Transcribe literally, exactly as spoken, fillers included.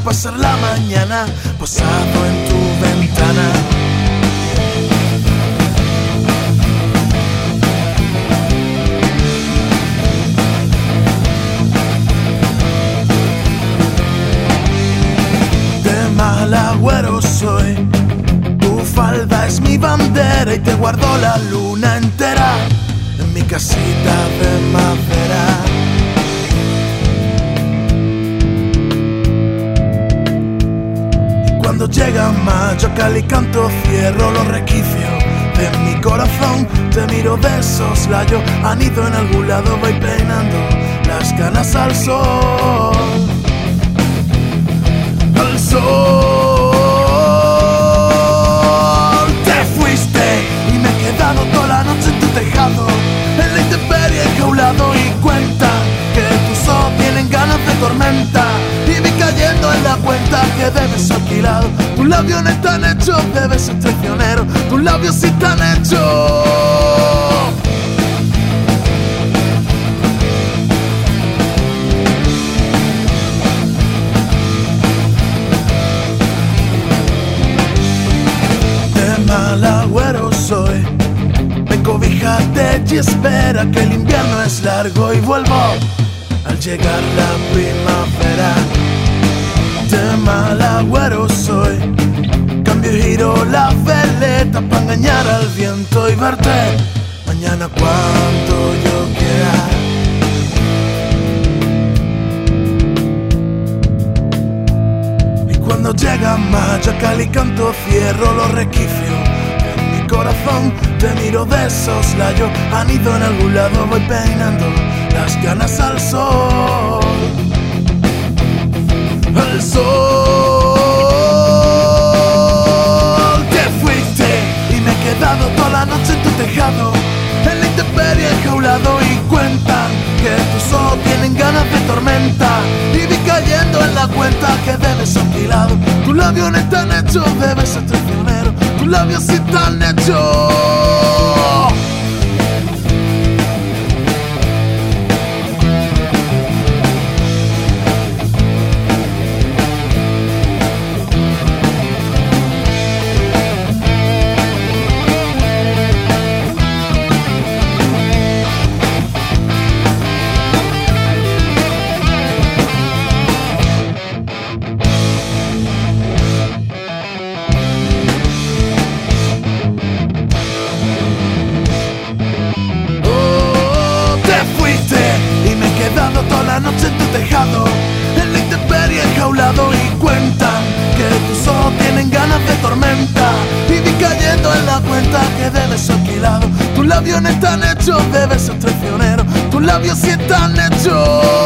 pasar la mañana posado en tu ventana. De mal agüero soy, tu falda es mi bandera y te guardo la luna entera en mi casita de madera. Cuando llega mayo, Calicanto, cierro los requicios de mi corazón. Te miro de soslayo, anido en algún lado, voy peinando las canas al sol. Al sol. Te fuiste y me he quedado toda la noche en tu tejado, en la intemperie enjaulado, y cuenta que tus ojos tienen ganas de tormenta. Y vi cayendo en la cuenta que debes ser alquilado. Tus labios no están hechos, debes ser traicionero. Tus labios sí están hechos. De mal agüero soy, me cobíjate y espera que el invierno es largo y vuelvo al llegar la primavera. De mal agüero soy, cambio y giro la veleta para engañar al viento y verte mañana cuando yo quiera. Y cuando llega mayo, Calicanto, cierro los requicios en mi corazón. Te miro de soslayo, anido en algún lado, voy peinando las ganas al sol. Al sol. Te fuiste y me he quedado toda la noche en tu tejado, en la intemperie enjaulado, y cuentan que tus ojos tienen ganas de tormenta. Y vi cayendo en la cuenta que debes ser alquilado. Tus labios no están hechos, debes ser traicionero. Tus labios sí están hechos. Toda la noche en tu tejado, en la intemperie enjaulado, y cuentan que tus ojos tienen ganas de tormenta. Y vi cayendo en la cuenta que debes ser alquilado. Tus labios no están hechos, debes ser traicionero. Tus labios sí están hechos.